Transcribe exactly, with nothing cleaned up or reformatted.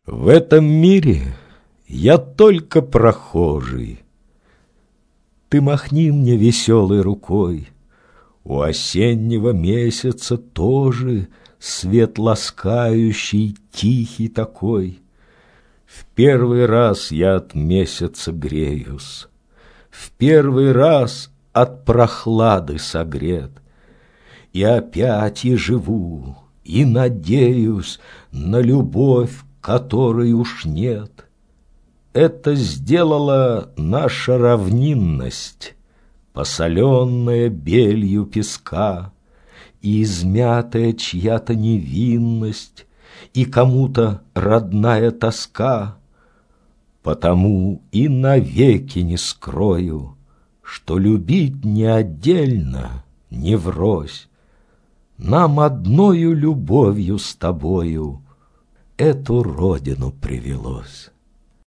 В этом мире я только прохожий. Ты махни мне веселой рукой. У осеннего месяца тоже свет ласкающий, тихий такой. В первый раз я от месяца греюсь, в первый раз от прохлады согрет. И опять и живу, и надеюсь на любовь, которой уж нет. Это сделала наша равнинность, посоленная белью песка, и измятая чья-то невинность, и кому-то родная тоска. Потому и навеки не скрою, что любить не отдельно, не врозь. Нам одною любовью с тобою эту родину привелось.